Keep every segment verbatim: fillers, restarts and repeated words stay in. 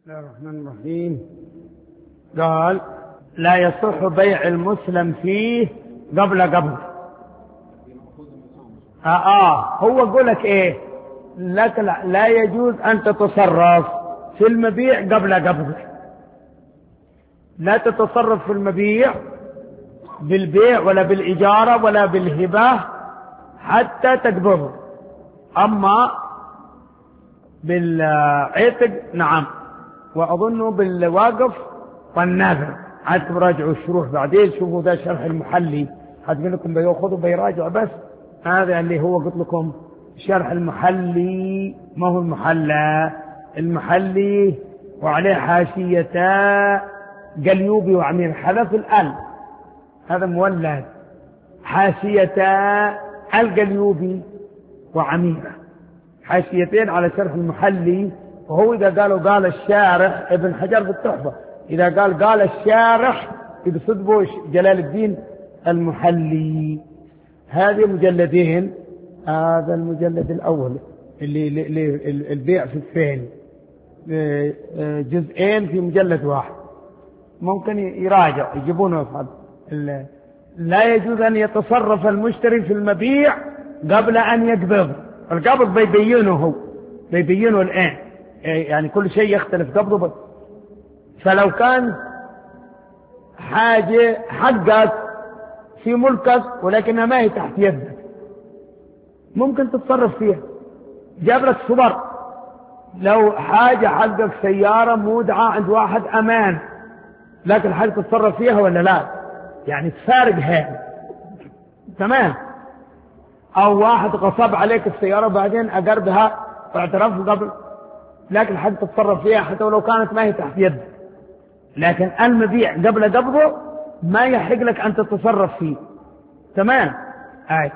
بسم الله الرحمن الرحيم. قال لا يصح بيع المسلم فيه قبل قبض. آه, آه هو يقول لك إيه؟ لك لا, لا يجوز أن تتصرف في المبيع قبل قبض. لا تتصرف في المبيع بالبيع ولا بالإجارة ولا بالهبة حتى تقبضه. أما بالعتق نعم، وأظنه بالواقف والنذر. عاد تراجعوا الشروح بعدين، شوفوا ذا شرح المحلي هتقول لكم بياخذوا بيراجعوا، بس هذا اللي هو قلت لكم شرح المحلي، ما هو المحلى، المحلي وعليه حاشية قليوبي وعمير حذف الأل، هذا مولد، حاشية القليوبي وعميرة، حاشيتين على شرح المحلي. وهو إذا قالوا قال الشارح ابن حجر بالتحفة، إذا قال قال الشارح يقصد به جلال الدين المحلي. هذه مجلدين، هذا المجلد الأول اللي, اللي البيع في الثاني، جزئين في مجلد واحد، ممكن يراجع يجيبونه يفعل. لا يجوز أن يتصرف المشتري في المبيع قبل أن يقبض. القبض بيبينه هو بيبينه الآن، يعني كل شيء يختلف قبضه. فلو كان حاجة حقك في ملكك ولكنها ما هي تحت يدك، ممكن تتصرف فيها. جاب لك صبر، لو حاجة حقك سيارة مودعة عند واحد أمان، لكن حاجة تتصرف فيها ولا لا؟ يعني تفارق هذا تمام. أو واحد غصب عليك السيارة بعدين أقربها واعترف قبل، لكن حاجة تتصرف فيها حتى ولو كانت ما هي تحت يدك. لكن المبيع قبل قبضه ما يحق لك أن تتصرف فيه تمام. أي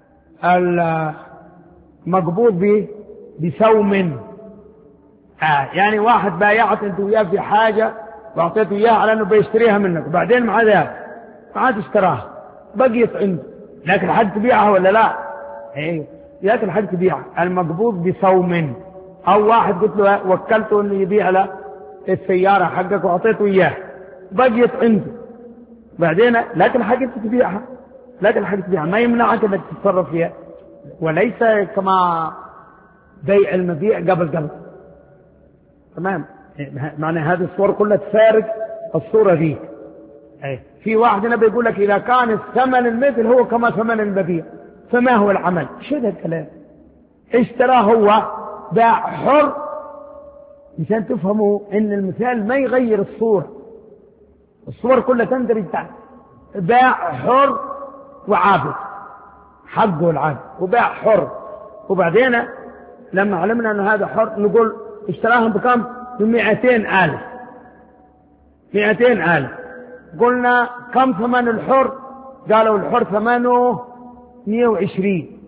المقبوض به بسوم، آه يعني واحد بايعت انت وياه في حاجة واعطيته اياها على انه بيشتريها منك، وبعدين مع ذلك ما عاد اشتراها بقيت عنده، لكن حد تبيعها ولا لا؟ ايه لكن حد تبيعها. المقبوض بسوم، او واحد قلت له وكلته انه يبيع له السيارة حقك واعطيته اياها بقيت عنده بعدين، لكن حاجة تبيعها، لكن حاجة تبيعها ما يمنعك انك تتصرف فيها. وليس كما بيع المبيع قبل قبل تمام. معنى هذه الصور كلها تفارق الصورة دي. أي. في واحد هنا بيقول لك إذا كان الثمن المثل هو كما ثمن المبيع فما هو العمل؟ شو ذا الكلام؟ اشتراه هو باع حر، مشان تفهموا ان المثال ما يغير الصورة، الصور كلها تندرج تحت. باع حر وعابد، حقه العابد وباع حر، وبعدين لما علمنا أن هذا حر نقول اشتراهم بكم؟ بمئتين ألف، مئتين ألف. قلنا كم ثمن الحر؟ قالوا الحر ثمنه مئة وعشرين.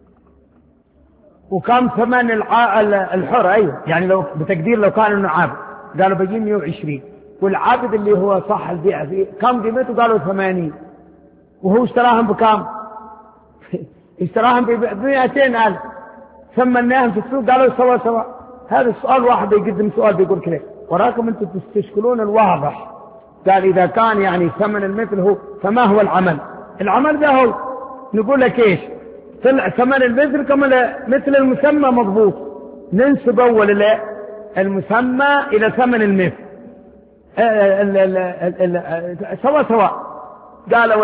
وكم ثمن الع... الحر؟ أيوة يعني لو بتقدير لو كان انه عابد قالوا بيجي مئة وعشرين، والعابد اللي هو صح البيع فيه كم قيمته؟ قالوا ثمانين. وهو اشتراهم بكم؟ اشتراهم بمئتين ألف، ثمناهم في السوق قالوا سوا سوا. هذا السؤال واحد يقدم سؤال بيقول كده، وراكم انتم تستشكلون الواضح. قال إذا كان يعني ثمن المثل هو فما هو العمل؟ العمل ده هو نقول لك ايش؟ طلع ثمن المثل كما مثل المسمى مضبوط، ننسب أول المسمى إلى ثمن المثل سوا سوا. قالوا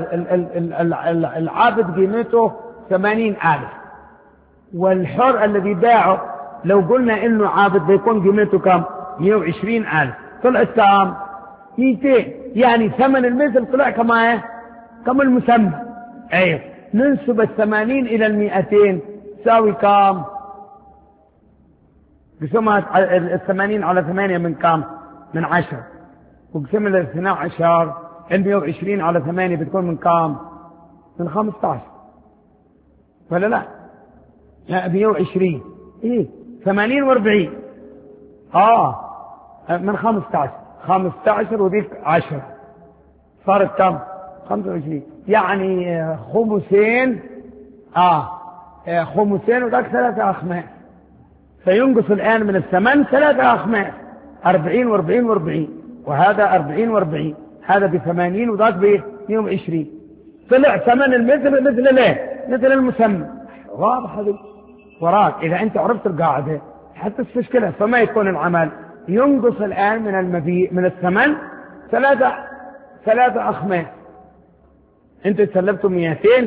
العابد قيمته ثمانين ألف، والحر الذي باعه لو قلنا إنه عابد بيكون قيمته كم؟ مئة وعشرين ألف، طلعت كم؟ مئتين. يعني ثمن المثل طلع كما ايه؟ كما المسمى. ايوه ننسب الثمانين إلى المئتين تساوي كم؟ قسمها الثمانين على ثمانية من كم؟ من عشرة. وقسم الاثنى عشر المئة وعشرين على ثمانية بتكون من كم؟ من خمسة عشر ولا لا؟ لا مئة وعشرين ايه ثمانين واربعين اه من خمسة عشر، خمسة عشر وذيك عشرة صارت كم؟ خمسة وعشرين. يعني خمسين اه خمسين وذاك ثلاثة أخماس، فينقص الآن من الثمن ثلاثة أخماس. أربعين وأربعين وأربعين، وهذا أربعين وأربعين، هذا بثمانين وذاك بمئة وعشرين، طلع ثمن المثل مثل ليه مثل المسمى. واضح هذا وراك. إذا أنت عرفت القاعدة حتى تشكلها، فما يكون العمل ينقص الآن من المبيع من الثمن ثلاثة ثلاثة أخماس. أنت سلبته مئتين،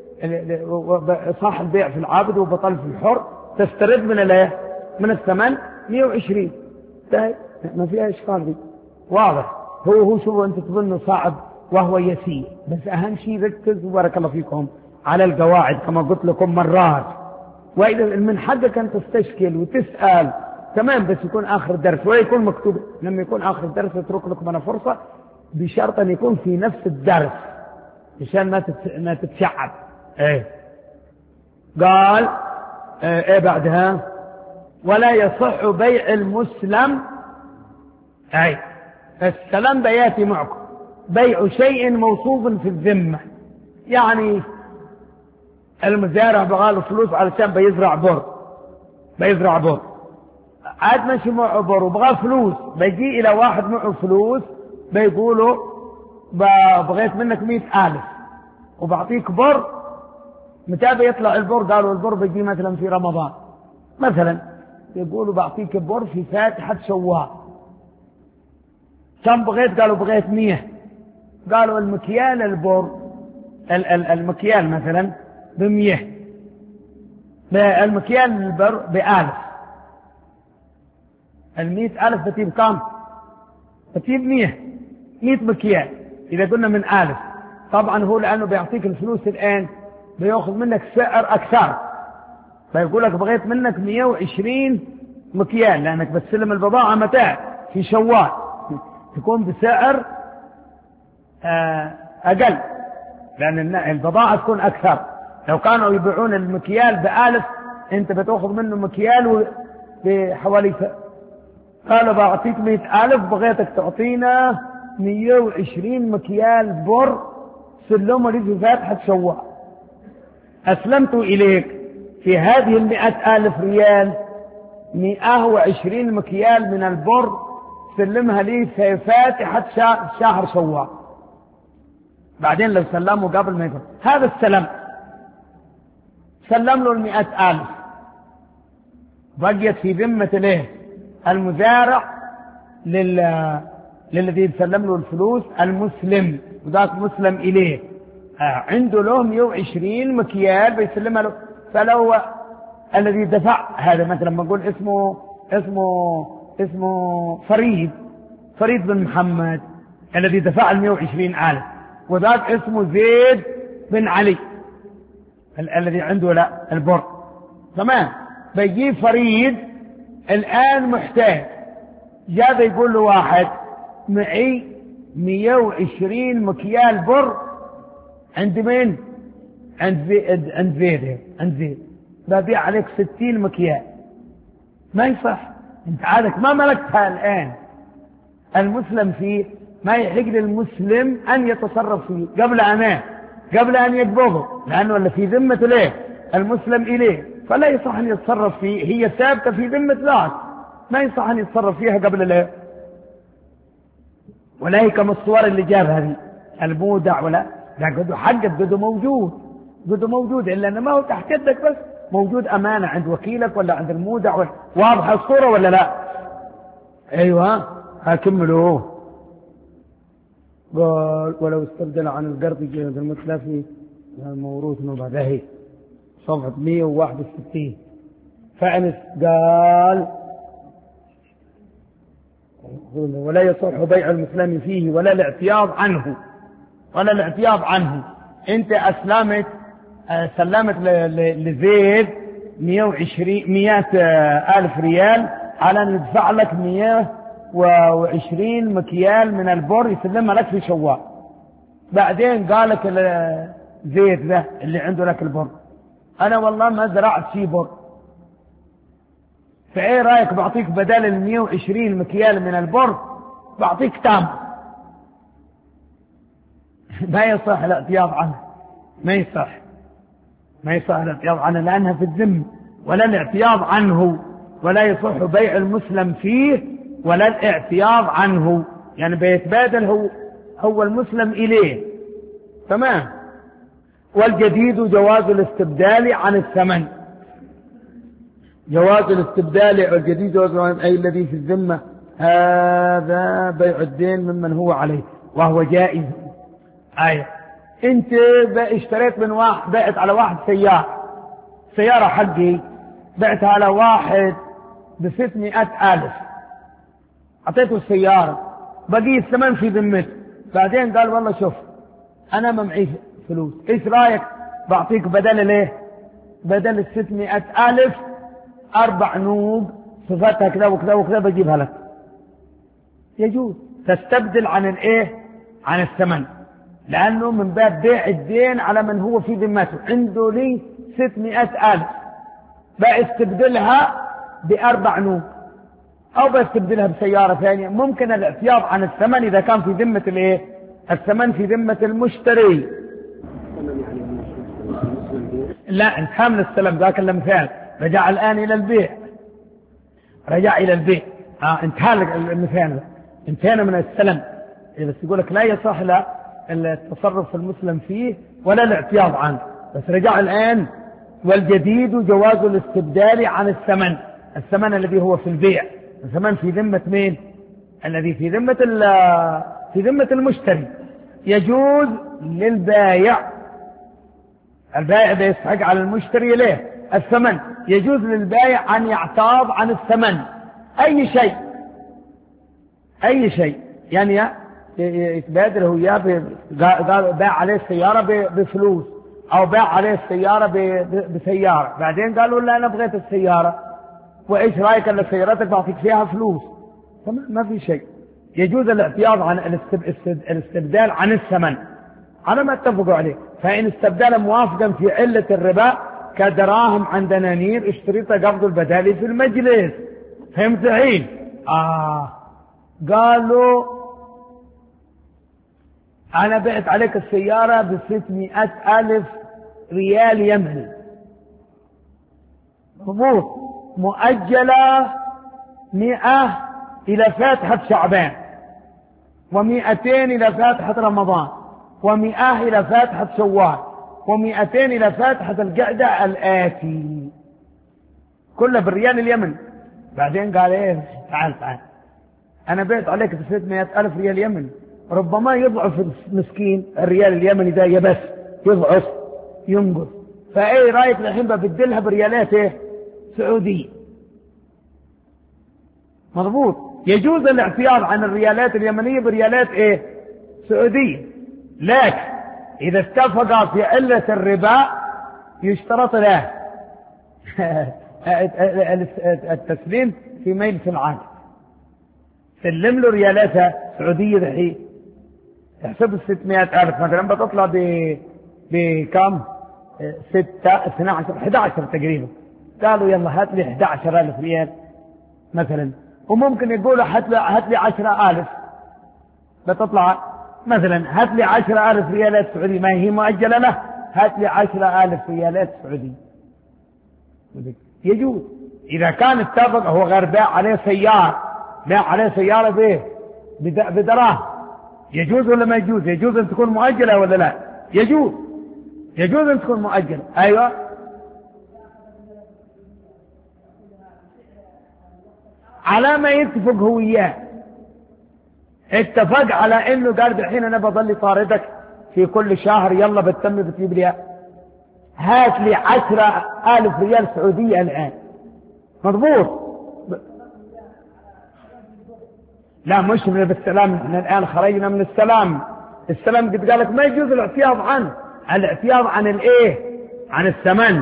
صاح البيع في العابد وبطل في الحر، تسترد من الايه من الثمن مئة وعشرين. طيب ما فيها اشكال دي، واضح. هو هو شوفوا انت تظنه صعب وهو يسير، بس اهم شيء ركز وبارك الله فيكم على القواعد كما قلت لكم مرات. واذا من حقك ان تستشكل وتسال تمام، بس يكون اخر الدرس ويكون مكتوب. لما يكون اخر الدرس اترك لكم انا فرصه بشرط ان يكون في نفس الدرس عشان ما ما تتشعب. ايه قال ايه بعدها؟ ولا يصح بيع المسلم. اي السلام بياتي معكم بيع شيء موصوف في الذمة. يعني المزارع بغاله فلوس علشان بيزرع بر بيزرع بر عاد ماشي معه بر وبغى فلوس، بيجي الى واحد معه فلوس بيقوله بغيت منك مئة ألف وبعطيك بر. متى بيطلع البر؟ قالوا البر بيجي مثلا في رمضان مثلا، يقولوا بعطيك بر في فاتحة شوال. كم بغيت؟ قالوا بغيت مية. قالوا المكيال البر المكيال مثلا بمية، المكيال البر بألف، المئة ألف بتجيب كم؟ بتجيب مية مية مكيال. إذا قلنا من ألف طبعا هو لأنه بيعطيك الفلوس الآن بيأخذ منك سعر أكثر، فيقول لك بغيت منك مئة وعشرين مكيال لأنك بتسلم البضاعة متى؟ في شوال، تكون بسعر أقل لأن البضاعة تكون أكثر. لو كانوا يبيعون المكيال بألف أنت بتأخذ منه مكيال بحوالي ف... قالوا بعطيك مئة ألف بغيتك تعطينا مئة وعشرين مكيال بر سلموا لي في فاتحة شوال. أسلمت إليك في هذه المئة ألف ريال مئة وعشرين مكيال من البر سلمها لي في فاتحة شهر شوال. بعدين لو سلموا قبل ما يكون هذا السلام سلم له المئة ألف بقيت في ذمة له المزارع لل... للذي يسلم له الفلوس المسلم، وذاك مسلم إليه عنده له مئة وعشرين مكيال بيسلمها له. فلو الذي دفع هذا مثلا ما نقول اسمه اسمه اسمه فريد فريد بن محمد الذي دفع المئة وعشرين ألف، وذاك اسمه زيد بن علي ال- الذي عنده لا البر تمام. بيجي فريد الآن محتاج، جاء يقول له واحد معي مئة وعشرين مكيال بر عند مين؟ عند زيد عند زيد عند زيد ببيع عليك ستين مكيال. ما يصح، انت عادك ما ملكتها الآن. المسلم فيه ما يحق للمسلم أن يتصرف فيه قبل أن قبل أن يقبضه، لأنه اللي في ذمة ليه المسلم إليه، فلا يصح أن يتصرف فيه، هي ثابتة في ذمة ذاك، ما يصح أن يتصرف فيها قبل ليه. ولا هي كما الصور اللي جابها هذه المودع، ولا لا قدو حقك قدو موجود قدو موجود إلا أنه ما هو تحت يدك، بس موجود أمانة عند وكيلك ولا عند المودع ولا. واضحة الصورة ولا لا؟ أيوة هكملوه. قال ولو استبدل عن القرض جهد المتلفي الموروث من بعده صفحة مئة وواحد وستين. فأنس قال ولا يصح بيع المسلم فيه ولا الاعتياض عنه ولا الاعتياض عنه. انت اسلمت سلمت لزيد مئة وعشرين مئة ألف ريال على ان يدفع لك مئة وعشرين مكيال من البر يسلمها لك في شوال. بعدين قال لك زيد ذا اللي عنده لك البر انا والله ما زرعت شي بر، فايه رايك بعطيك بدل ال مئة وعشرين مكيال من البر بعطيك تام. ما يصح الاعتياض عنه، ما يصح ما يصح الاعتياض عنه لانها في الذم، ولا الاعتياض عنه. ولا يصح بيع المسلم فيه ولا الاعتياض عنه، يعني بيتبادل هو هو المسلم إليه. تمام. والجديد جواز الاستبدال عن الثمن. جواز الاستبدال والجديد جواز أي الذي في الذمة هذا بيع الدين ممن هو عليه وهو جائز. أي أنت اشتريت من واحد، بعت على واحد سيارة سيارة حقي، بعتها على واحد بستمائة ألف، أعطيته السيارة، بقي الثمن في ذمته. بعدين قال والله شوف أنا ما معي فلوس، إيش رأيك بعطيك بدل ليه بدل الستمائة ألف أربع نوب صفتها كذا وكذا وكذا بجيبها لك. يجوز تستبدل عن الإيه عن الثمن، لأنه من باب بيع الدين على من هو في ذمته. عنده لي ستمائة ألف، بستبدلها بأربع نوب أو بستبدلها بسيارة ثانية. ممكن الاعتياض عن الثمن إذا كان في ذمة الإيه الثمن في ذمة المشتري. لا انتهى من السلم، ذاك المثال رجع الآن إلى البيع، رجع إلى البيع. آه انتهى المثال، انتهينا من السلم. بس يقول لك لا يصح لا التصرف المسلم فيه ولا الاعتياض عنه، بس رجع الآن. والجديد جواز الاستبدال عن الثمن، الثمن الذي هو في البيع، الثمن في ذمة مين؟ الذي في ذمة في ذمة المشتري. يجوز للبايع، البائع بيستحق على المشتري ليه الثمن، يجوز للبائع أن يعتاض عن الثمن أي شيء أي شيء يعني يتبادل هو إياه. قال باع عليه السيارة بفلوس أو باع عليه السيارة بسيارة، بعدين قالوا لا أنا بغيت السيارة، وإيش رأيك أن سيارتك بعطيك فيها فلوس؟ ما في شيء. يجوز الاعتياض عن الاستبدال عن الثمن على ما اتفقوا عليه. فإن استبدل موافقا في علة الربا كدراهم عن دنانير اشتريت قبض البدالي في المجلس. فهمت الحين؟ آه قالوا أنا بعت عليك السيارة بستمائة ألف ريال يمني، مضبوط، مؤجلة مئة إلى فاتحة شعبان، ومئتين إلى فاتحة رمضان، ومئة إلى فاتحة شوال، ومئتين إلى فاتحة القعدة الآتي، كله بالريال اليمني. بعدين قال إيه تعال تعال أنا بعت عليك بستمائة ألف ريال يمني، ربما يضعف المسكين الريال اليمني ده يبس يضعف ينقص، فايه رايك الحين ببدلها بريالات ايه سعودية؟ مضبوط. يجوز الاعتياض عن الريالات اليمنية بريالات ايه سعودية، لكن اذا اتفقا في علة الربا يشترط له التسليم في ميل في العالم. سلم له ريالاتها سعودية الحين، احسب الستمائة ألف مثلا بتطلع ب بكم؟ ستة اثنى عشر احد عشر تقريبا. قالوا يلا هات لي احد عشر ألف ريال مثلا، وممكن يقولوا هات لي هات لي عشرة ألف، بتطلع مثلا هات لي عشرة ألف ريالات سعودية، ما هي مؤجلة له، هات لي عشرة ألف ريالات سعودية. يجوز إذا كان اتفق. هو غير باع عليه سيارة، باع عليه سيارة بايه بدراهم، يجوز ولا ما يجوز؟ يجوز أن تكون مؤجلة ولا لا؟ يجوز يجوز أن تكون مؤجلة. أيوة على ما يتفق هو إياه. اتفق على إنه قال الحين أنا بظل طاردك في كل شهر، يلا بتتم بتجيب لي هات لي عشرة ألف ريال سعودية الآن، مضبوط. لا مش من بالسلام، احنا الآن خرجنا من السلام. السلام قد قالك ما يجوز الاعتياض عنه، الاعتياض عن الايه عن الثمن.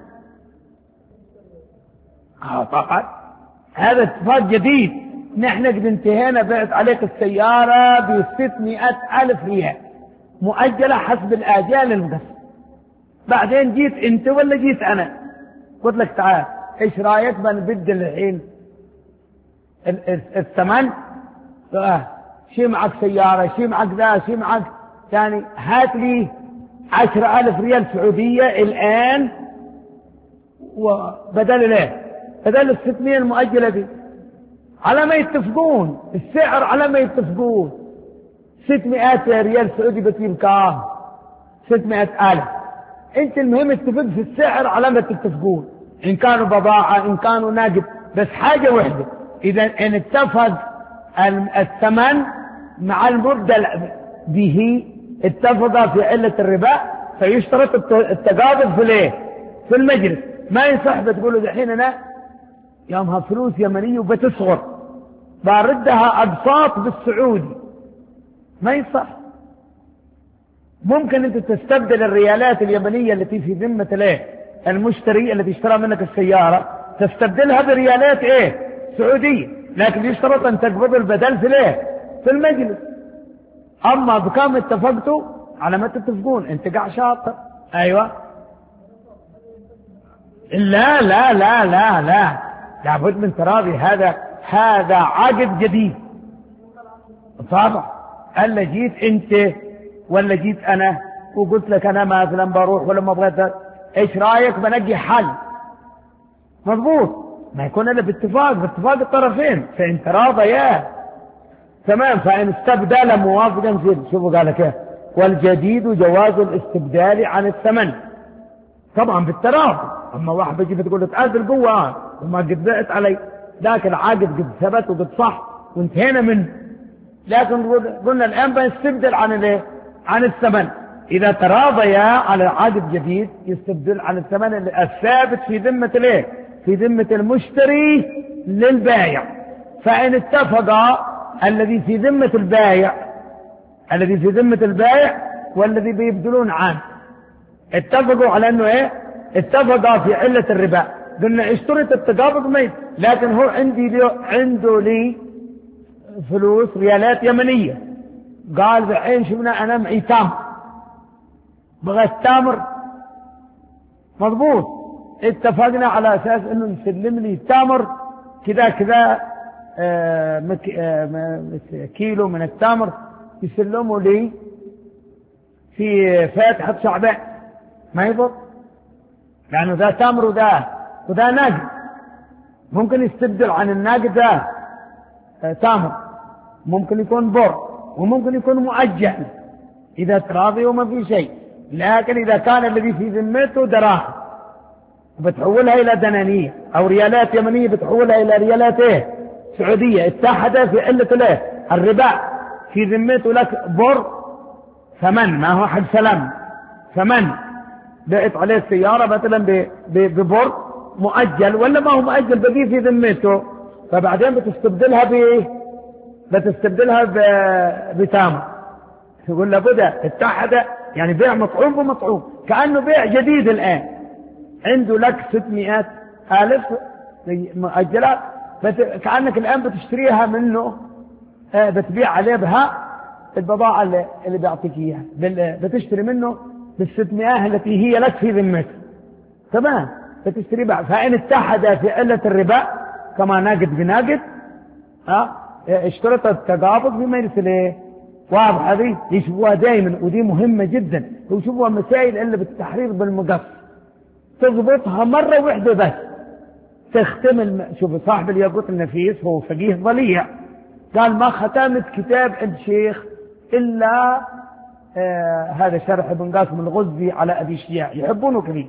اه طبعا هذا اتفاق جديد. نحن قد انتهينا، بعت عليك السيارة بستمائة ألف ريال مؤجلة حسب الآجال المقسمة. بعدين جيت انت ولا جيت انا قلت لك تعال ايش رايك بنبدل الحين الثمن، آه. شي معك سيارة، شي معك ذا، شي معك يعني هات لي عشرة ألف ريال سعودية الآن، وبدل ليه بدل الستمية المؤجلة دي. على ما يتفقون السعر، على ما يتفقون. ستمائة ريال سعودي بتجيب كام؟ ستمائة ألف. انت المهم اتفق في السعر على ما تتفقون، ان كانوا بضاعة ان كانوا نقد. بس حاجة واحدة، اذا ان اتفق الثمن مع المبدل به اتفق في علة الربا، فيشترط التقابض في الايه؟ في المجلس. ما يصح بتقولوا دحين انا يومها فلوس يمنية وبتصغر باردها اقساط بالسعودي، ما يصح. ممكن انت تستبدل الريالات اليمنية التي في ذمة الايه؟ المشتري الذي اشترى منك السيارة، تستبدلها بريالات ايه؟ سعودية، لكن يشترط ان تقبض البدل في الايه؟ في المجلس. اما بكم اتفقتوا على ما تتفقون، انت قاع شاطر. ايوه. لا لا لا لا لا لابد من تراضي. هذا هذا عقد جديد طبعا. الا جيت انت ولا جيت انا وقلت لك انا مثلا بروح ولا ما بغيت، ايش رايك بنجي حل مضبوط، ما يكون الا باتفاق باتفاق الطرفين، فان تراضيا تمام. فان استبدل موافقا في، شوفوا قال كيف، والجديد جواز الاستبدال عن الثمن طبعا بالتراضي. اما واحد بيجي بتقول له تعال القوه وما قد بعت علي، ذاك العقد قد ثبت وقد صح وانتهينا منه. لكن قلنا الان بنستبدل عن الايه؟ عن الثمن. اذا تراضيا على عقد جديد يستبدل عن الثمن الثابت في ذمه الايه؟ في ذمه المشتري للبائع. فان اتفقا الذي في ذمه البائع الذي في ذمه البائع والذي بيبدلون عنه اتفقوا على انه ايه؟ اتفقا في علة الربا. قلنا اشترط التقابض ميت، لكن هو عندي لي عنده لي فلوس ريالات يمنية، قال بحين شفنا انا معي تامر، بغيت تامر مضبوط. اتفقنا على اساس انه يسلم لي تامر كذا كذا آه مك آه كيلو من التامر يسلموا لي في فاتحة شعبان، ما يضر لأنه ذا تمر وذا وذا ناقد. ممكن يستبدل عن الناقد ذا تمر، ممكن يكون بر، وممكن يكون مؤجل إذا تراضي وما في شيء. لكن إذا كان الذي في ذمته دراهم بتحولها إلى دنانية أو ريالات يمنية بتحولها إلى ريالات إيه؟ سعودية، اتحد في علة الايه؟ الربا. في ذمته لك بر ثمن، ما هو حق سلام، ثمن بعت عليه السيارة مثلا ببر مؤجل ولا ما هو مؤجل بقي في ذمته، فبعدين بتستبدلها بايه؟ بتستبدلها بتامر. يقول لابد اتحد، يعني بيع مطعوم بمطعوم، كأنه بيع جديد الآن. عنده لك ستمائة ألف مؤجلات، كأنك الآن بتشتريها منه، بتبيع عليه بها البضاعة اللي بيعطيك إياها، بتشتري منه بالستمائة التي هي لك في ذمته، تمام، بتشتري بها. فإن اتحد في علة الربا كما ناقد بناقد، ها اشترط التقابض بما يرسل. واضح هذه يشوفوها دائما، ودي مهمة جدا، ويشوفوها مسائل اللي بالتحرير بالمقص تضبطها مرة واحدة بس تختم الم... شوف صاحب الياقوت النفيس هو فقيه ضليع، قال ما ختمت كتاب عند شيخ إلا آه هذا شرح ابن قاسم الغزي على أبي شياع، يحبونه كثير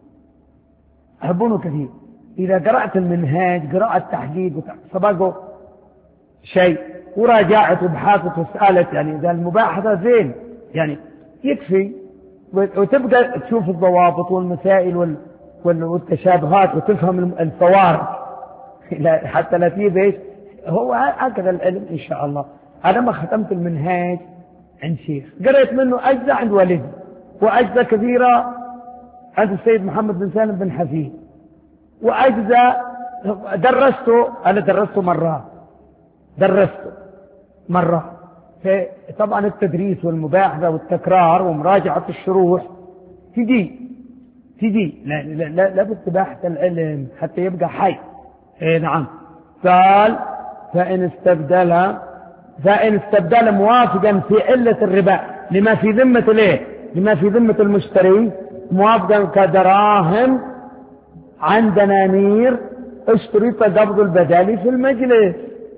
يحبونه كثير. إذا قرأت المنهاج قراءة تحقيق سبقه شيء وراجعت وبحاثت وسألت، يعني إذا المباحثة زين يعني يكفي، وتبقى تشوف الضوابط والمسائل وال... والتشابهات وتفهم الفوارق حتى لا تجيب ايش. هو هكذا العلم ان شاء الله. انا ما ختمت المنهاج عند شيخ، قريت منه اجزاء عند والدي واجزاء كثيره عند السيد محمد بن سالم بن حفيد، واجزاء درسته انا درسته مرات درسته مرات. طبعا التدريس والمباحثه والتكرار ومراجعه الشروح تجي تجي لا لا لا لابد تباحث العلم حتى يبقى حي. اي نعم. قال فإن استبدلها فإن استبدل موافقا في علة الربا لما في ذمة الايه؟ لما في ذمة المشتري، موافقا كدراهم عن دنانير اشترط قبض البدل في المجلس.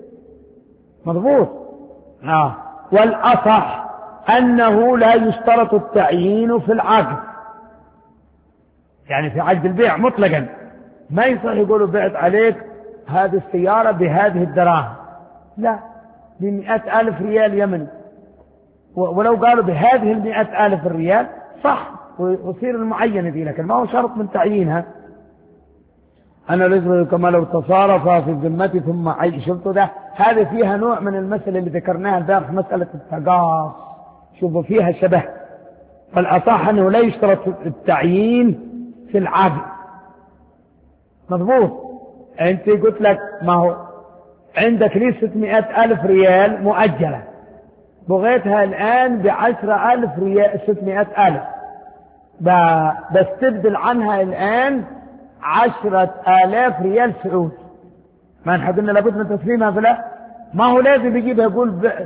مضبوط. آه. والأصح أنه لا يشترط التعيين في العقد، يعني في عقد البيع مطلقا ما يصح يقولوا بعت عليك هذه السيارة بهذه الدراهم، لا، بمئة ألف ريال يمني، ولو قالوا بهذه المئة ألف الريال صح ويصير المعينة دي، لكن ما هو شرط من تعيينها. أنا لازم كما لو تصارف في الذمة ثم عي شفتوا ده، هذا فيها نوع من المسألة اللي ذكرناها البارح، مسألة التقاص، شوفوا فيها شبه. فالأصح أنه لا يشترط التعيين في العقد. مضبوط. أنت قلت لك ما هو عندك لي ستمائة ألف ريال مؤجلة، بغيتها الآن بعشرة ألف ريال، ستمائة ألف بستبدل عنها الآن عشرة آلاف ريال سعودي، ما نحن قلنا لابد من تسليمها فلا، ما هو لازم يجيبها يقول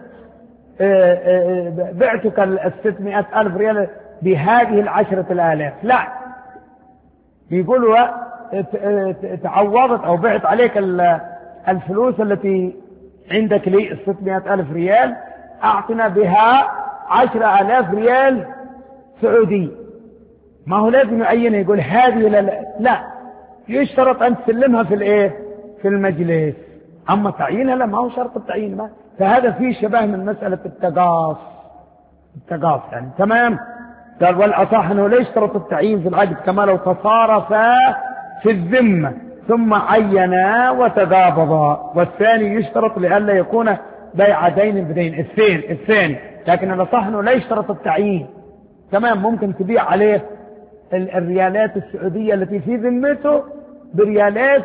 بعتك الستمائة ألف ريال بهذه العشرة الآلاف، لا، بيقولوا تعوضت أو بعت عليك الفلوس التي عندك لي الستمائة ألف ريال، أعطنا بها عشرة آلاف ريال سعودي. ما هو لازم يعينها يقول هذه لا, لا، يشترط أن تسلمها في الإيه؟ في المجلس. أما تعيينها لا، ما هو شرط التعيين. ما فهذا فيه شبه من مسألة التقاص، التقاص يعني تمام. قال والأصح أنه لا يشترط التعيين في العقد كما لو تصارفا في الذمة ثم عينا وتقابضا، والثاني يشترط لئلا يكون بيع دين بدين. الثاني الثاني لكن الأصح أنه لا يشترط التعيين. تمام، ممكن تبيع عليه الريالات السعودية التي في ذمته بريالات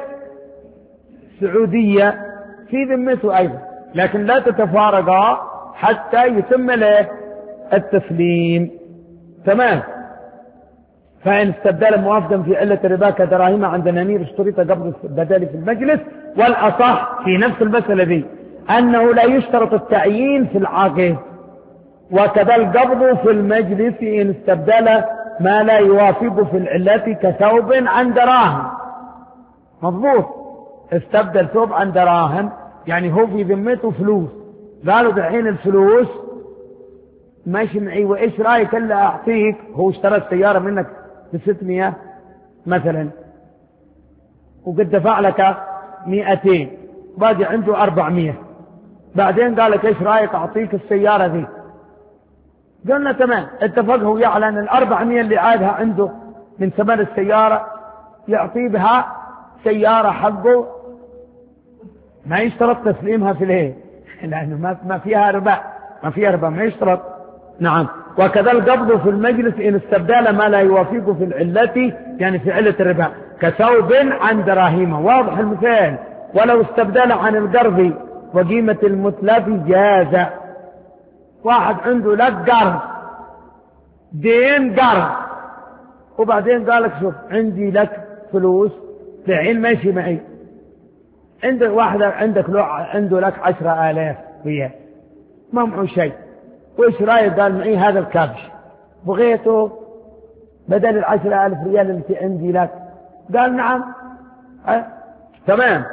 سعودية في ذمته أيضا، لكن لا تتفارقا حتى يتم له التسليم. تمام. فإن استبدل موافقا في علة الربا كدراهم عند نمير اشترط قبض بدل في المجلس. والأصح في نفس المسألة دي أنه لا يشترط التعيين في العقد، وكذا القبض في المجلس إن استبدل ما لا يوافق في العلة كثوب عن دراهم. مضبوط. استبدل ثوب عن دراهم، يعني هو في ذمته فلوس، قالوا دحين الفلوس ماشي معي، وإيش رأيك إلا أعطيك، هو اشترى السيارة منك بستمائة مثلا وقد دفع لك مئتين، باقي عنده أربعمائة، بعدين قال لك إيش رأيك أعطيك السيارة ذي، قلنا تمام، اتفقوا يعلن الأربعمائة اللي عادها عنده من ثمن السيارة يعطي بها سيارة حقه، ما يشترط تسليمها في الايه، لأنه ما فيها ربا، ما فيها ربا، ما يشترط. نعم. وكذا القبض في المجلس إن استبدال ما لا يوافق في العلة، يعني في علة الربا كثوب عن دراهم. واضح المثال. ولو استبدل عن القرض وقيمة المتلف جاز. واحد عنده لك قرض، دين قرض، وبعدين قال لك شوف عندي لك فلوس الحين ماشي معي، عندك واحدة عندك له عنده لك عشرة آلاف ريال ما معه شيء، وإيش رأيك؟ قال معي هذا الكابش، بغيته بدل العشرة آلاف ريال التي عندي لك، قال نعم. أه؟ تمام.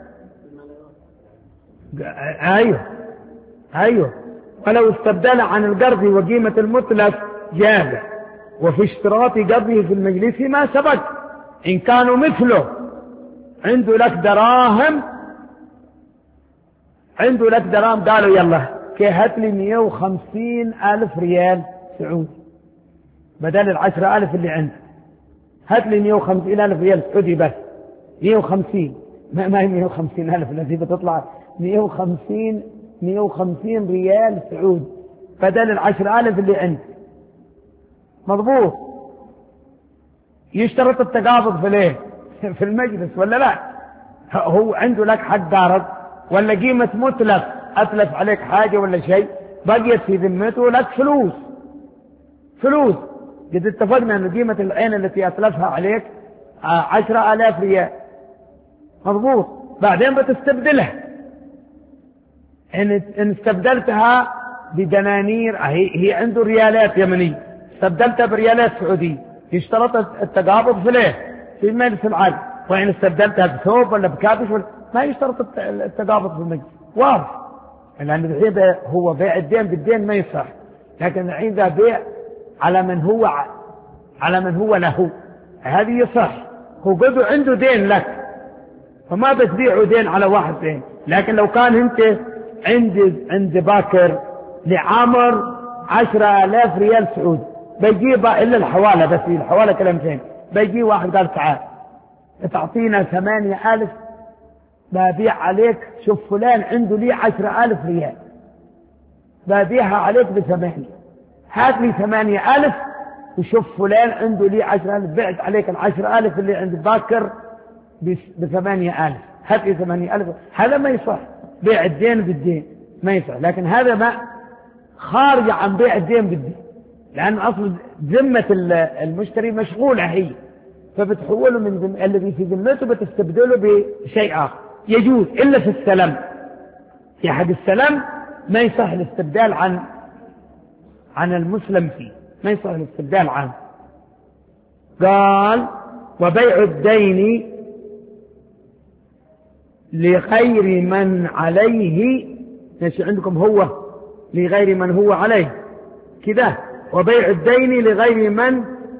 أيوه أيوه. ولو استبدل عن القرض وقيمة المتلف جاز، وفي اشتراط قبضه في المجلس ما سبق إن كانوا مثله، عنده لك دراهم، عنده لك دراهم، قالوا يلا كي هات لي مئة وخمسين ألف ريال سعودي بدل العشرة ألف اللي عندك، هات لي مئة وخمسين ألف ريال سعودي بس، مئة وخمسين، ما ما هي مئة وخمسين ألف التي بتطلع، مئة وخمسين مئة وخمسين ريال سعودي بدل العشرة ألف اللي عندك. مضبوط. يشترط التقابض في الايه؟ في المجلس ولا لا؟ هو عنده لك حق قارض ولا قيمة متلف، أتلف عليك حاجة ولا شيء، بقيت في ذمته لك فلوس، فلوس قد اتفقنا أن قيمة العين التي أتلفها عليك عشرة آلاف ريال. مضبوط. بعدين بتستبدلها، إن استبدلتها بدنانير، هي, هي عنده ريالات يمنية، استبدلتها بريالات سعودية، يشترط التقابض في ليه؟ في مجلس العقد. وإن استبدلتها بثوب ولا بكابش ولا ما يشترط التقابض في المجلس. واضح. لأن الحين هو بيع الدين بالدين ما يصح، لكن الحين ذا بيع على من هو على من هو له، هذه يصح. هو قد عنده دين لك فما بتبيعه دين على واحد دين. لكن لو كان انت عند عند باكر لعمر عشرة آلاف ريال سعودي بيجيب إلا الحوالة، بس الحوالة كلمتين، بيجي واحد قال تعال تعطينا ثمانية آلاف ببيع عليك، شوف فلان عنده لي عشرة آلاف ريال ببيعها عليك بثمانية، هات لي ثمانية آلاف وشوف فلان عنده لي عشرة آلاف، بعت عليك العشرة آلاف اللي عند باكر بثمانية آلاف، هات لي ثمانية آلاف. هذا ما يصح، بيع الدين بالدين ما يصح. لكن هذا ما خارج عن بيع الدين بالدين، لأن أصل ذمة المشتري مشغولة هي، فبتحوله من ذم... الذي في ذمته بتستبدله بشيء آخر. يجوز إلا في السلم، في حق السلم ما يصح الاستبدال عن عن المسلم فيه، ما يصح الاستبدال عنه. قال وبيع الدين لغير من عليه، ايش عندكم هو لغير من هو عليه كده، وبيع الدين لغير من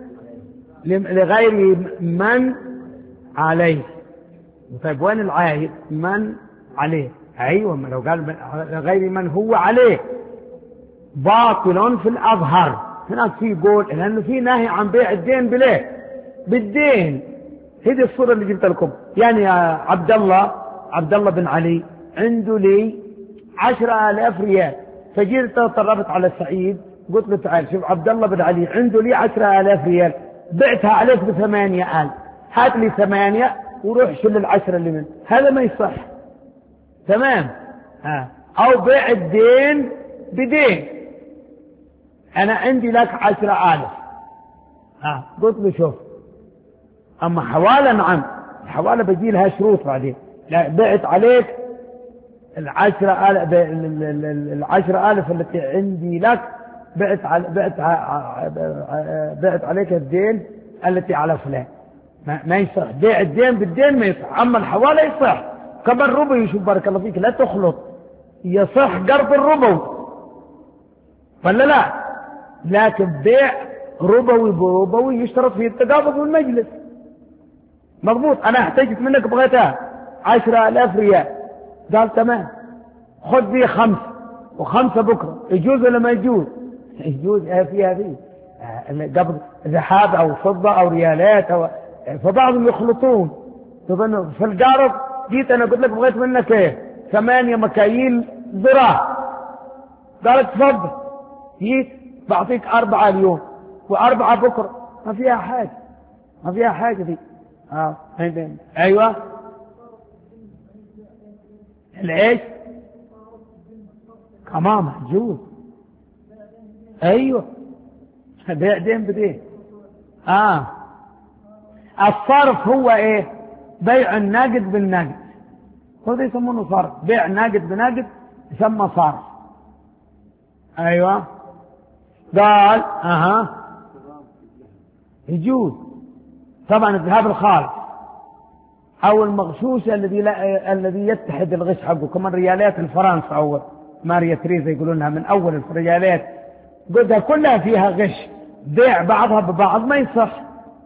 لغير من عليه. طيب وين العايد من عليه؟ ايوه، ما لو قال لغير من هو عليه باطل في الأظهر، هناك في قول لأنه في نهي عن بيع الدين بليه بالدين. هذه الصورة اللي جبت لكم، يعني يا عبد الله عبد الله بن علي عنده لي عشرة آلاف ريال، فجيت طلبت على سعيد قلت له تعال شوف عبد الله بن علي عنده لي عشرة آلاف ريال، بعتها عليك بثمانية آلاف، هات لي ثمانية وروح شل العشرة اللي منه. هذا ما يصح، تمام؟ ها. أو بيع الدين بدين، أنا عندي لك عشرة آلاف، ها قلت له شوف، أما حوالة نعم، الحوالة بجي لها شروط بعدين، لا بعت عليك العشرة آلاف، العشرة آلاف التي عندي لك بعت على بعت بعت عليك الدين التي على فلان، ما, ما يصح بيع الدين بالدين ما يصح. أما الحوالة يصح، كما الربو، يشوف بارك الله فيك لا تخلط، يصح قرض الربو ولا لا؟ لكن بيع ربوي بربوي يشترط فيه التقابض والمجلس، مضبوط. أنا احتجت منك بغيتها عشرة آلاف ريال، قال تمام خذ بي خمسة وخمسة بكرة، يجوز ولا ما يجوز؟ يجوز فيها فيه قبض ذهب أو فضة أو ريالات أو، فبعضهم يخلطون تظن في القارب. جيت أنا قلت لك بغيت منك إيه ثمانية مكاييل ذرة، قالت تفضل، جيت بعطيك أربعة اليوم وأربعة بكرة، ما فيها حاجة، ما فيها حاجة دي. آه. أيوة العيش كمان محجوز، أيوة بيع دين بدين. آه الصرف هو إيه؟ بيع الناقد بالناقد، هذا يسمونه صرف، بيع ناقد بناقد يسمى صرف. أيوة قال أها يجوز طبعا الذهاب الخالص أو المغشوش الذي لا الذي يتحد الغش حقه، كمان ريالات الفرنسا أو ماريا تريزا يقولونها من أول الريالات قدها كلها فيها غش، بيع بعضها ببعض ما يصح.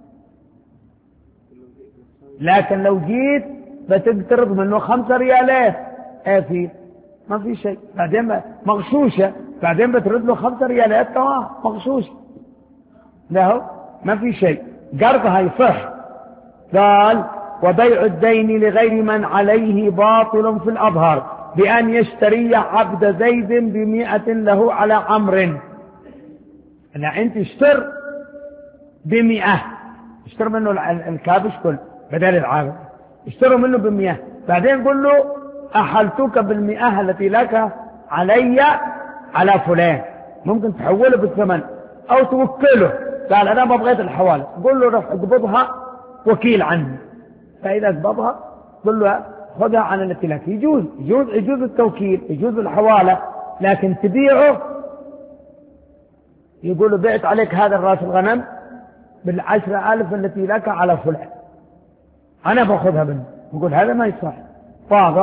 لكن لو جيت بتقترض منه خمسة ريالات آفي ما في شيء، بعدين مغشوشة بعدين بترد له خمسة ريالات تمام مغشوشة، له ما في شيء، قرضها يصح. قال وبيع الدين لغير من عليه باطل في الأظهر بأن يشتري عبد زيد بمئة له على عمر. لا أنت اشتر بمئة، اشتر منه الكابش كل بدل العابد، اشتروا منه بمئة، بعدين قل له أحلتك بالمئة التي لك علي على فلان، ممكن تحوله بالثمن أو توكله، قال أنا ما بغيت الحوالة، قل له رح اقبضها وكيل عني، فإذا اقبضها قل له خذها عن التي لك. يجوز يجوز يجوز التوكيل، يجوز الحوالة، لكن تبيعه يقول له بعت عليك هذا الراس الغنم بالعشرة ألف التي لك على فلان، أنا بأخذها منه، يقول هذا ما يصح. واضح؟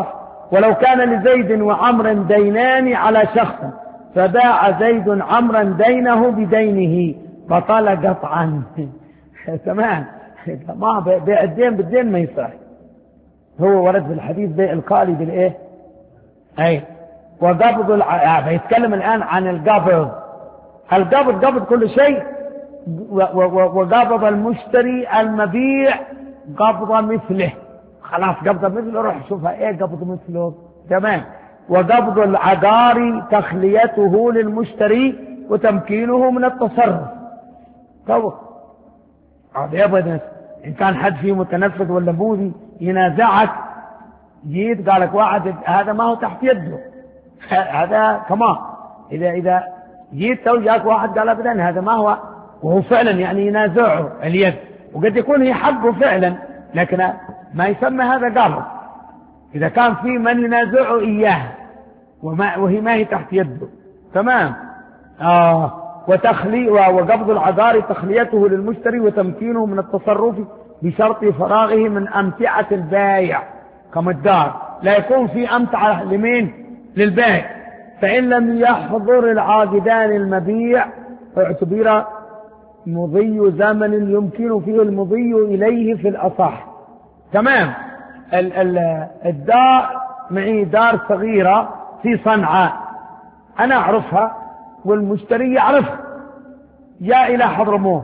ولو كان لزيد وعمر دينان على شخص فباع زيد عمرا دينه بدينه بطل قطعا. تمام. ما بيع الدين بالدين ما يصح. هو ورد في الحديث بيع القالي بالايه؟ اي وقبض الع... بيتكلم الان عن القبض. القبض قبض كل شيء، وقبض المشتري المبيع قبض مثله. خلاص قبض مثله، روح شوفها ايه قبض مثله. تمام. وقبض العقار تخليته للمشتري وتمكينه من التصرف. طبعا هذا ابدا ان كان حد فيه متنفذ ولا بوذي ينازعك، جيت قالك واحد هذا ما هو تحت يده، هذا كمان اذا اذا جيت تو جاك واحد قال ابدا هذا ما هو، وهو فعلا يعني ينازعه اليد، وقد يكون هي حقه فعلا لكن ما يسمى هذا قبض اذا كان في من ينازعه اياه وما وهي ما هي تحت يده. تمام. آه وتخلي وقبض العقار تخليته للمشتري وتمكينه من التصرف بشرط فراغه من أمتعة البائع كما الدار، لا يكون في أمتعة لمين؟ للبائع. فإن لم يحضر العاقدان المبيع اعتبر مضي زمن يمكن فيه المضي إليه في الأصح. تمام. ال ال الدار معي دار صغيرة في صنعاء أنا أعرفها والمشتري يعرفها، جاء إلى حضرموت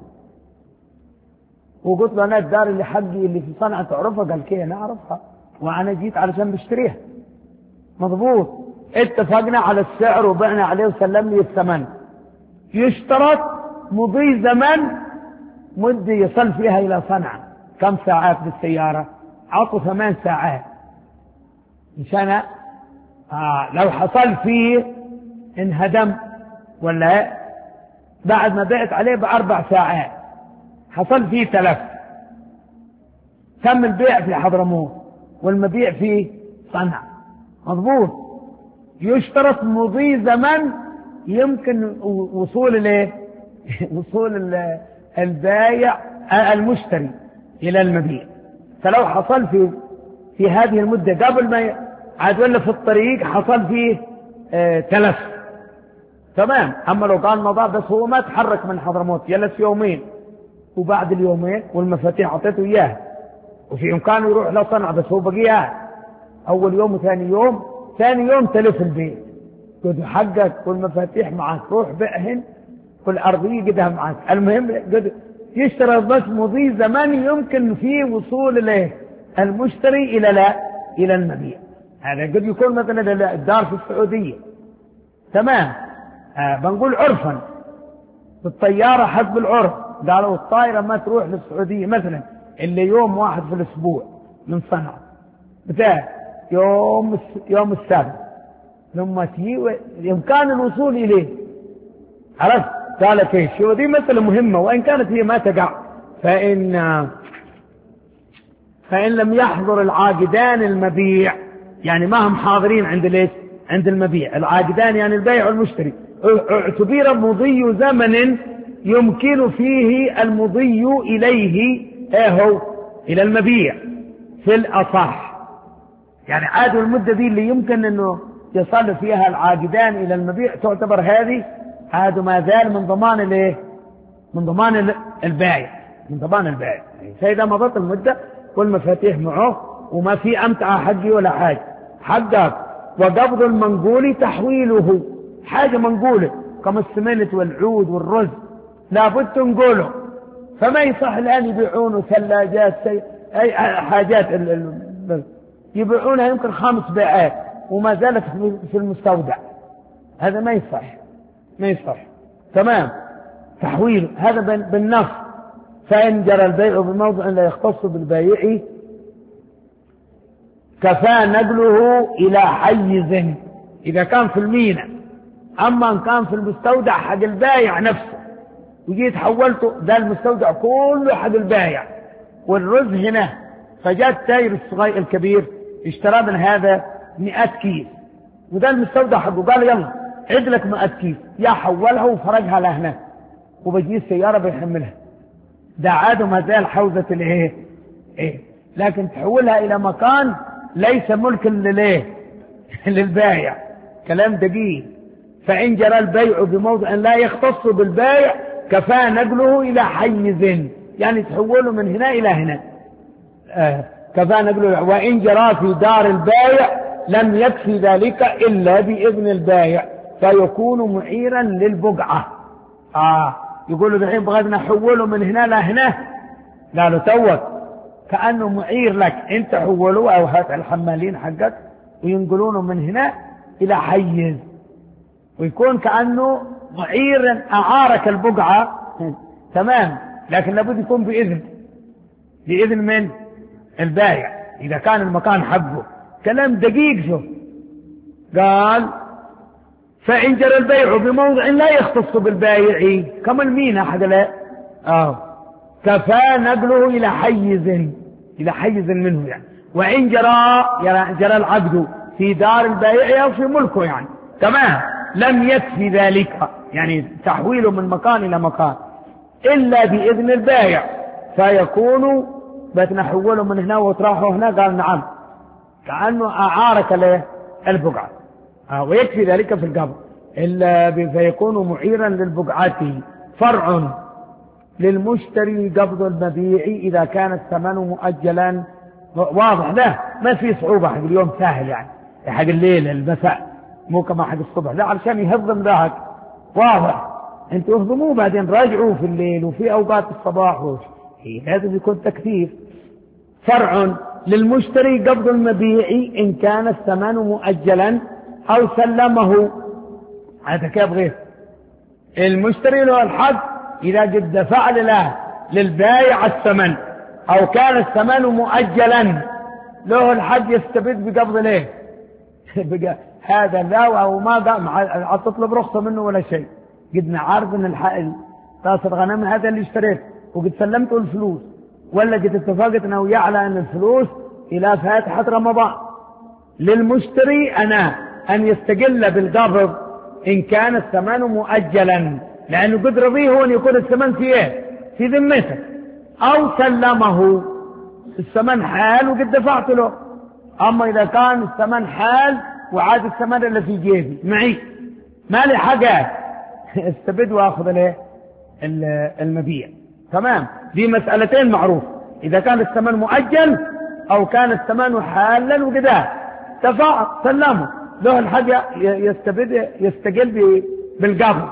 وقلت له أنا الدار اللي حقي اللي في صنعاء تعرفها؟ قال كي أنا أعرفها وأنا جيت علشان بشتريها. مضبوط. اتفقنا على السعر وبعنا عليه وسلم لي الثمن. يشترط مضي زمن مدة يصل فيها إلى صنعاء. كم ساعات بالسيارة؟ عطوا ثمان ساعات مشان آه لو حصل فيه انهدم ولا بعد ما بعت عليه بأربع ساعات حصل فيه تلف، تم البيع في حضرموت والمبيع في صنعاء. مضبوط. يشترط مضي زمن يمكن وصول الايه؟ وصول البايع المشتري الى المبيع. فلو حصل في في هذه المدة قبل ما عاد ولا في الطريق حصل فيه اه تلف. تمام. اما لو كان مضى بس هو ما تحرك من حضرموت جلس يومين وبعد اليومين والمفاتيح اعطيته اياها وفي امكانه يروح لصنعاء بس هو بقيها اول يوم وثاني يوم، ثاني يوم تلف البيت قد حقك والمفاتيح معك روح بيعهن والارضيه قدها معك. المهم قد يشترى بس مضي زمان يمكن فيه وصول له المشتري الى لا الى المبيع. هذا قد يكون مثلا الدار في السعوديه. تمام. آه بنقول عرفا بالطياره حسب العرف. قالوا الطائره ما تروح للسعوديه مثلا الا يوم واحد في الاسبوع من صنعاء بتاع يوم يوم السبت لما تجي بامكان الوصول اليه. عرفت؟ قال كيف شو دي مسألة مهمة وإن كانت هي ما تقع. فإن فإن لم يحضر العاقدان المبيع يعني ما هم حاضرين عند ليش؟ عند المبيع. العاقدان يعني البيع والمشتري اعتبر مضي زمن يمكن فيه المضي إليه ايه هو إلى المبيع في الأصح. يعني عاد المدة دي اللي يمكن أنه يصل فيها العاقدان إلى المبيع تعتبر هذه هذا ما زال من ضمان الايه؟ من ضمان البائع، من ضمان البائع. فإذا مضت المدة والمفاتيح معه وما في أمتعة حقي ولا حاجة حقك. وقبض المنقول تحويله حاجة منقولة كما السمنت والعود والرز لابد تنقوله، فما يصح الآن يبيعونه ثلاجات أي حاجات يبيعونها يمكن خمس بيعات وما زالت في المستودع. هذا ما يصح ما يصح. تمام. تحويل هذا بالنص. فإن جرى البيع بموضع لا يختص بالبائع كفى نقله إلى حيز إذا كان في المينا. أما إن كان في المستودع حق البائع نفسه وجيت حولته ده المستودع كله حق البائع والرز هنا فجاء التاجر الصغير الكبير اشترى من هذا مئة كيس وده المستودع حقه قال يلا عد لك مئة كيس يا حولها وفرجها لهنا وبجي السيارة بيحملها. ده عاده ما زال حوزة الايه ايه لكن تحولها الى مكان ليس ملك لليه للبائع، كلام دقيق. فإن جرى البيع بموضع لا يختص بالبائع كفى نقله إلى حيز، يعني تحوله من هنا إلى هنا. آه كفى نقله. وإن جرى في دار البائع لم يكفي ذلك إلا بإذن البائع فيكون معيرا للبقعة. آه يقولوا الحين بغينا نحوله من هنا لهنا، قالوا توك كأنه معير لك، انت حوله او هات الحمالين حقك وينقلونه من هنا الى حيز، ويكون كأنه معير اعارك البقعة. تمام، لكن لابد يكون بإذن، بإذن من البائع اذا كان المكان حقه. كلام دقيق. شو قال؟ فإن جرى البيع بموضع لا يختص بالبائع كما المينا حق لا اه كفى نقله إلى حيز، إلى حيز منه يعني. وإن جرى جرى العقد في دار البائع أو في ملكه يعني تمام، لم يكفي ذلك يعني تحويله من مكان إلى مكان إلا بإذن البائع فيكون بتنحوله من هنا وتراحه هنا. قال نعم، كأنه أعارك له البقعة. آه ويكفي ذلك في القبض إلا فيكون معيرا للبقعة. فرع للمشتري قبض المبيع إذا كان الثمن مؤجلا. واضح ده ما في صعوبة حق اليوم، سهل يعني حق الليل المساء، مو كما حق الصبح، لا علشان يهضم ذاك. واضح، انتوا اهضموه بعدين راجعوه في الليل وفي أوقات الصباح وش. لازم يكون تكثير. فرع للمشتري قبض المبيع إن كان الثمن مؤجلا أو سلمه. هذا كيف غير المشتري له الحق إذا قد دفع له للبائع الثمن أو كان الثمن مؤجلا له الحق يستبد بقبض ليه هذا لا، أو ما قام تطلب رخصة منه ولا شيء. قد نعرف أن الحق راس الغنم هذا اللي اشتريت وقد سلمته الفلوس، ولا قد اتفقت أنه يعلى أن الفلوس إلى فاتحة رمضان. للمشتري أنا أن يستقل بالقبض إن كان الثمن مؤجلا، لأنه قد رضيه هو أن يكون الثمن في إيه؟ في ذمته. أو سلمه الثمن حال وقد دفعت له. أما إذا كان الثمن حال وعاد الثمن اللي في جيبي معي ما لي حاجة استبد وأخذ له المبيع. تمام، دي مسألتين معروف. إذا كان الثمن مؤجل أو كان الثمن حالا وكذا دفع سلمه له الحاجة يستبد يستقل بالقبض.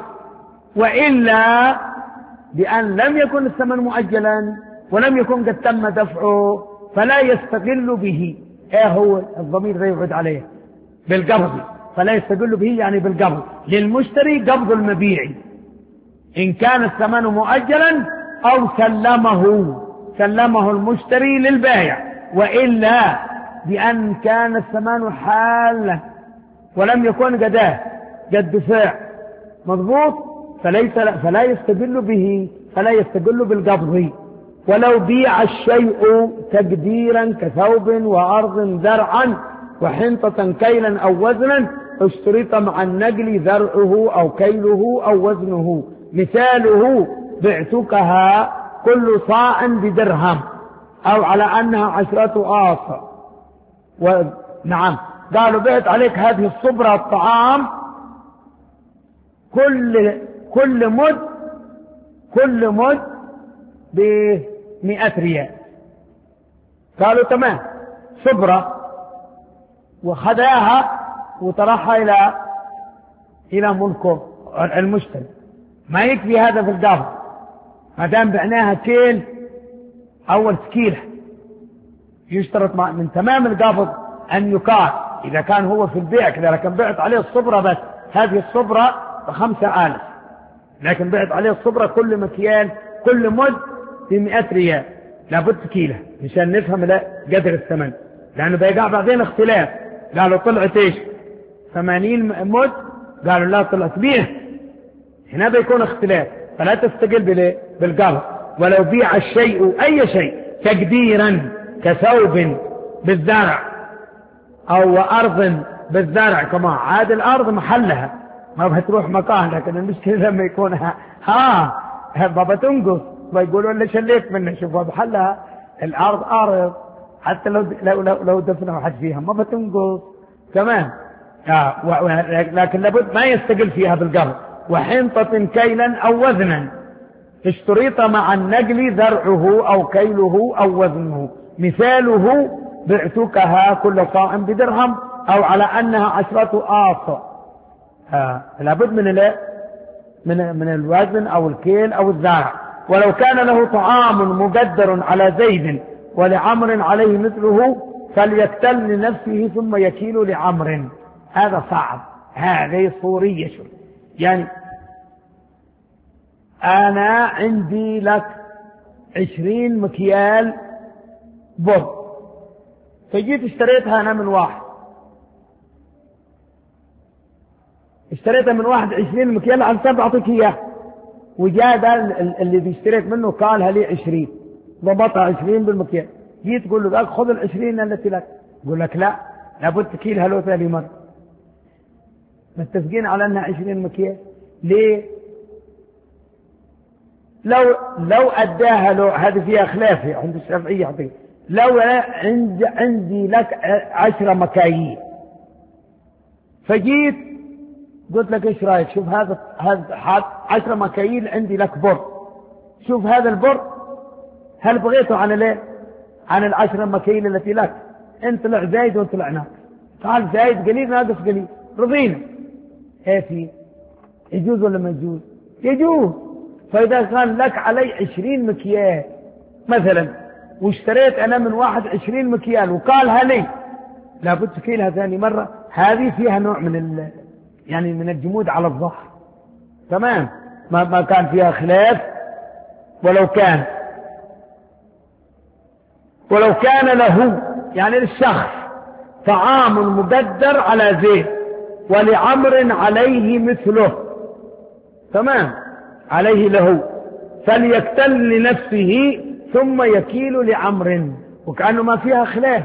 وإلا بأن لم يكن الثمن مؤجلا ولم يكن قد تم دفعه فلا يستقل به. ايه هو الضمير ذا يعود عليه بالقبض، فلا يستقل به يعني بالقبض. للمشتري قبض المبيع إن كان الثمن مؤجلا أو سلمه سلمه المشتري للبائع. وإلا بأن كان الثمن حالا ولم يكن قد قد دفع مضبوط فليس فلا يستقل به، فلا يستقل بالقبض. ولو بيع الشيء تقديرا كثوب وأرض زرعا وحنطة كيلا أو وزنا اشترط مع النقل ذرعه أو كيله أو وزنه. مثاله بعتكها كل صاع بدرهم أو على أنها عشرة آصع. ونعم قالوا بعت عليك هذه الصبرة الطعام كل كل مد كل مد بمئة ريال. قالوا تمام، صبرة وخذاها وطرحها إلى إلى ملكه المشتري. ما يكفي هذا في القبض، ما دام بعناها كيل أول سكيلة يشترط من تمام القبض أن يقال إذا كان هو في البيع كذا. لكن بعت عليه الصبرة بس، هذه الصبرة بخمسة آلاف، لكن بعت عليه الصبرة كل مكيال كل مد بمئة ريال. لابد سكيلة مشان نفهم لا قدر الثمن، لأنه بيقع بعدين اختلاف. قالوا طلعت ايش ثمانين مد، قالوا لا طلعت مئة، هنا بيكون اختلاف. فلا تستقل بالقبض. ولو بيع الشيء أي شيء تقديرا كثوب بالزرع أو أرض بالزرع، كما عاد الأرض محلها ما بتروح مكان. لكن المشكلة لما يكون ها, ها بابا تنقص ويقولون لي شليت منه، شوفوا بحلها الأرض أرض حتى لو لو لو, لو دفنها واحد فيها ما بتنقص كمان. آه لكن لابد ما يستقل فيها بالقبر. وحنطة كيلا أو وزنا اشترط مع النقل ذرعه أو كيله أو وزنه. مثاله بعتكها كل صاع بدرهم أو على أنها عشرة آص. آه لابد من من من الوزن أو الكيل أو الذرع. ولو كان له طعام مقدر على زيد ولعمر عليه مثله فليكتل لنفسه ثم يكيل لعمر. هذا صعب، هذه صورية. شو يعني؟ أنا عندي لك عشرين مكيال بر، فجيت اشتريتها أنا من واحد، اشتريتها من واحد عشرين مكيال عن سبع أعطيك إياه، وجاء ده اللي اشتريت منه قالها لي عشرين، ضبطها عشرين بالمكيال. جيت تقول له ذاك خذ العشرين التي لك، يقول لك لا لابد تكيلها له ثاني مرة. متفقين على أنها عشرين مكيال. ليه؟ لو لو أداها له، هذه فيها خلاف عند الشافعية حقيقة. لو عندي عندي لك عشرة مكاييل، فجيت قلت لك ايش رايك؟ شوف هذا هذا عشرة مكاييل عندي لك بر، شوف هذا البر هل بغيته عن الايه؟ عن العشرة مكاييل التي لك. انت طلع زايد وانت طلع ناقص، قال زايد قليل ناقص قليل، رضينا. ايه في يجوز ولا ما يجوز؟ يجوز. فاذا كان لك علي عشرين مكيال مثلا، واشتريت انا من واحد عشرين مكيال وقالها لي، لابد تكيلها ثاني مرة. هذه فيها نوع من ال يعني من الجمود على الظهر. تمام، ما ما كان فيها خلاف. ولو كان ولو كان له يعني للشخص طعام مقدر على زيت ولعمر عليه مثله، تمام، عليه له، فليكتل لنفسه ثم يكيل لعمر، وكأنه ما فيها خلاف.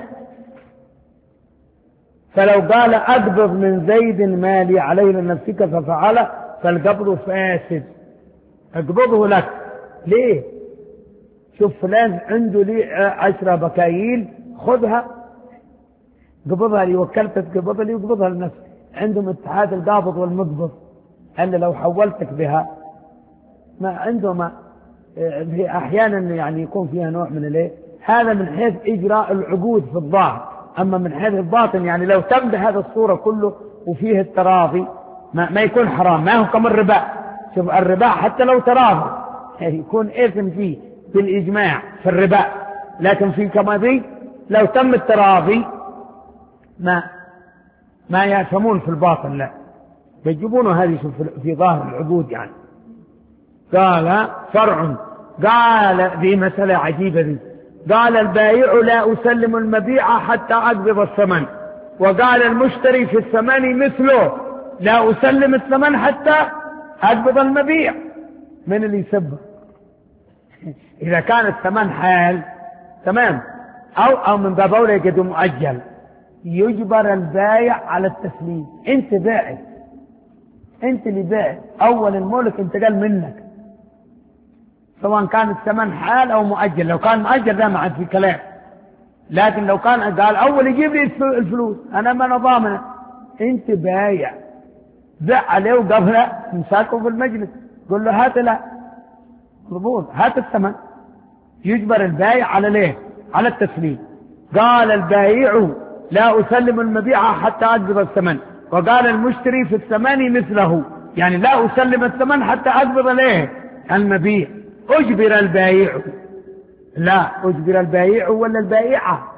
فلو قال أقبض من زيد مالي عليه لنفسك ففعله فالقبض فاسد، اقبضه لك. ليه؟ شوف فلان عنده لي عشرة بكاييل، خذها قبضها لي، وكلتك قبضها لي وقبضها لنفسك. عندهم اتحاد القابض والمقبض، أن لو حولتك بها ما عندهم أحيانا يعني يكون فيها نوع من الايه، هذا من حيث إجراء العقود في الظاهر. أما من حيث الباطن يعني لو تم بهذا الصورة كله وفيه التراضي ما, ما يكون حرام، ما هو كما الربا. شوف الربا حتى لو تراضي يكون إثم فيه بالإجماع في الربا، لكن في كما ذي لو تم التراضي ما ما يأثمون في الباطن، لا يجيبونه. هذه شوف في ظاهر العقود يعني. قال فرع، قال ذي مسألة عجيبة ذي، قال البائع لا أسلم المبيع حتى أقبض الثمن، وقال المشتري في الثمن مثله لا أسلم الثمن حتى أقبض المبيع. من اللي يسبب؟ إذا كان الثمن حال تمام، أو أو من باب أولى يجد مؤجل، يجبر البائع على التسليم. أنت باعت، أنت اللي باعت أول الملك انتقل منك، سواء كان الثمن حال أو مؤجل. لو كان مؤجل ده ما عاد في كلام، لكن لو كان قال أول يجيب لي الفلوس أنا ما أنا ضامنه، أنت بايع بيع عليه وقبله مساكه في المجلس، قل له هات، لا مضبوط، هات الثمن. يجبر البايع على ليه؟ على التسليم. قال البايع لا أسلم المبيع حتى أقبض الثمن، وقال المشتري في الثمن مثله، يعني لا أسلم الثمن حتى أقبض ليه المبيع. أجبر البائع، لا أجبر البائع ولا البائعة؟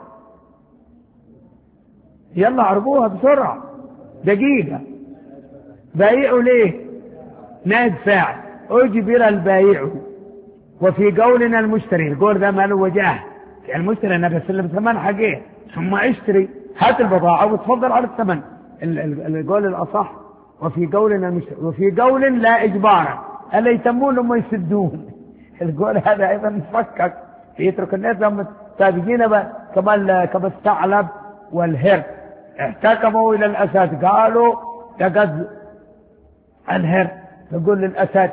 يلا عربوها بسرعة، دقيقة. بائع ليه؟ نائب فاعل. أجبر البائع. وفي قولنا المشتري، القول ذا ما له وجاه، المشتري أنا بسلم ثمن حقيه ثم اشتري، هات البضاعة وتفضل على الثمن، القول الأصح. وفي قولنا المشتري، وفي قول لا إجبار، ألا يتمون لما يسدون. القول هذا أيضا مفكك، يترك الناس لما سابقين كما كما الثعلب والهر احتكموا إلى الأسد، قالوا لقد الهر يقول للأسد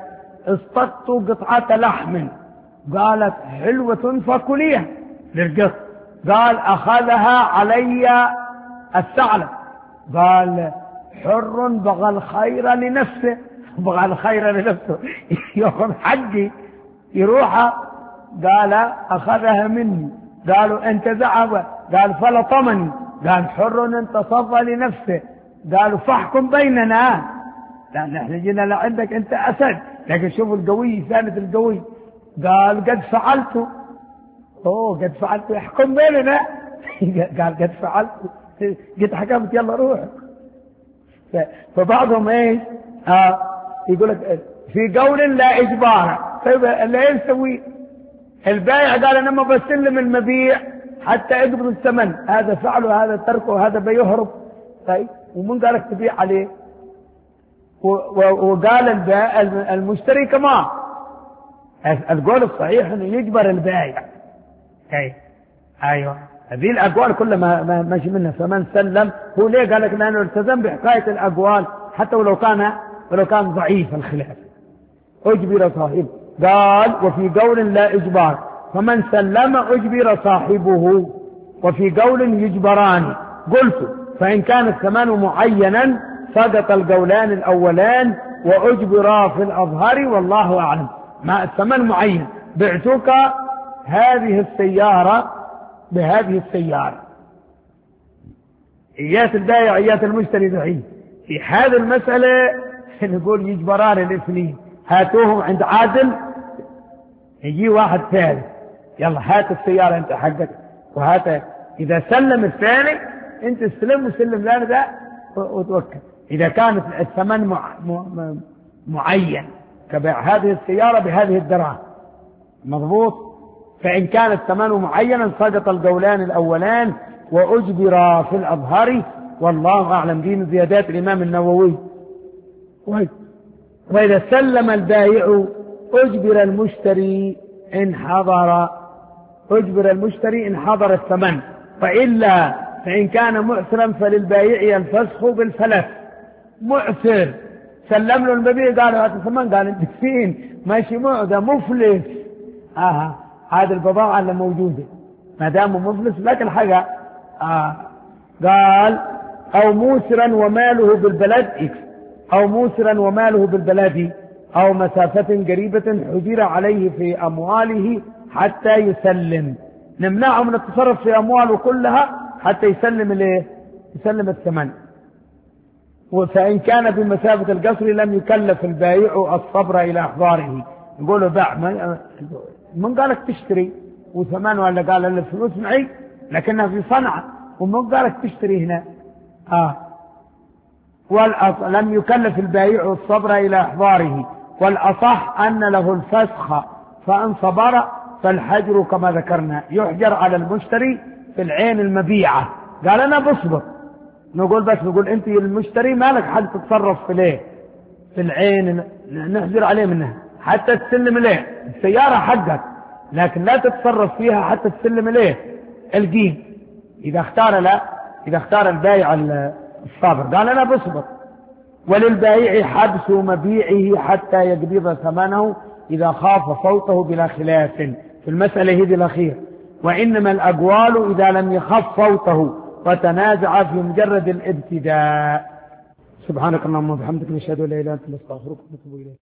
اصطدت قطعة لحم، قالت حلوة فكليها للقط، قال أخذها علي الثعلب. قال حر بغى الخير لنفسه، بغى الخير لنفسه يأخذ حقي يروح. قال أخذها مني. قالوا أنت ذهب. قال فلطمني. قال حر انتصف لنفسه. قالوا فاحكم بيننا. لا نحن جينا لعندك أنت أسد، لكن شوفوا القوي ثالث القوي. قال قد فعلت. أوه قد فعلت يحكم بيننا. قال قد فعلت قد حكمت يلا روح. فبعضهم ايش آه يقول لك في قول لا إجبار. طيب اللي يسوي البائع قال أنا ما بسلم المبيع حتى يقبض الثمن، هذا فعله هذا تركه هذا بيهرب. طيب ومن قالك تبيع عليه؟ وقال المشتري كمان القول الصحيح انه يجبر البائع. اي ايوه هذه الاقوال كلها ما ماشي منها. فمن سلم هو ليه قال لك لانه التزم بحكايه الاقوال حتى ولو كان ولو كان ضعيف الخلاف اجبر صاحبه. قال وفي قول لا اجبار فمن سلم اجبر صاحبه، وفي قول يجبران. قلت فان كان الثمن معينا سقط القولان الاولان واجبرا في الاظهر والله اعلم. ما الثمن معين، بعتك هذه السيارة بهذه السيارة، إيات البائع إيات المشتري دحين في هذه المسألة نقول يجبران الاثنين. هاتوهم عند عادل، يجي واحد ثالث يلا هات السيارة انت حقك وهات. إذا سلم الثاني انت استلم وسلم لنا ده وتوكل. إذا كانت الثمن مع... م... معين كبيع هذه السيارة بهذه الدراهم مضبوط. فإن كان الثمن معينا سقط القولان الأولان وأجبر في الأظهر والله أعلم. دي من زيادات الإمام النووي. وإذا سلم البائع أجبر المشتري إن حضر أجبر المشتري إن حضر الثمن، وإلا فإن كان معسرا فللبائع الفسخ بالفلس. معسر سلم له المبيع قال هات الثمن، قال انت فين ماشي معده مفلس. آه هذه البضاعة اللي موجودة ما دام مفلس لكن حاجة. آه قال أو موسرا وماله بالبلد أو موسرا وماله بالبلد أو مسافة قريبة حجر عليه في أمواله حتى يسلم. نمنعه من التصرف في أمواله كلها حتى يسلم الايه؟ يسلم الثمن. فإن كان بمسافة القصر لم يكلف البائع الصبر إلى أحضاره. يقولوا باع من قالك تشتري وثمان ولا قال الفلوس معي لكنها في صنعة، ومن قالك تشتري هنا. آه والأص... لم يكلف البائع الصبر إلى أحضاره. والأصح أن له الفسخ، فإن صبر فالحجر كما ذكرنا يحجر على المشتري في العين المبيعة. قال أنا بصبر، نقول بس نقول أنت المشتري مالك حد تتصرف في ليه في العين، نحجر عليه منها حتى تسلم ليه السيارة حقك، لكن لا تتصرف فيها حتى تسلم ليه القيم. إذا اختار لا إذا اختار البائع الصابر قال أنا بصبر. وللبائع حبس مبيعه حتى يقبض ثمنه إذا خاف فوته بلا خلاف في المسألة هذه الأخيرة. وإنما الأقوال إذا لم يخف فوته وتنازع في مجرد الابتداء. سبحانك اللهم وبحمدك نشهد أن لا إله إلا أنت نستغفرك ونتوب إليك.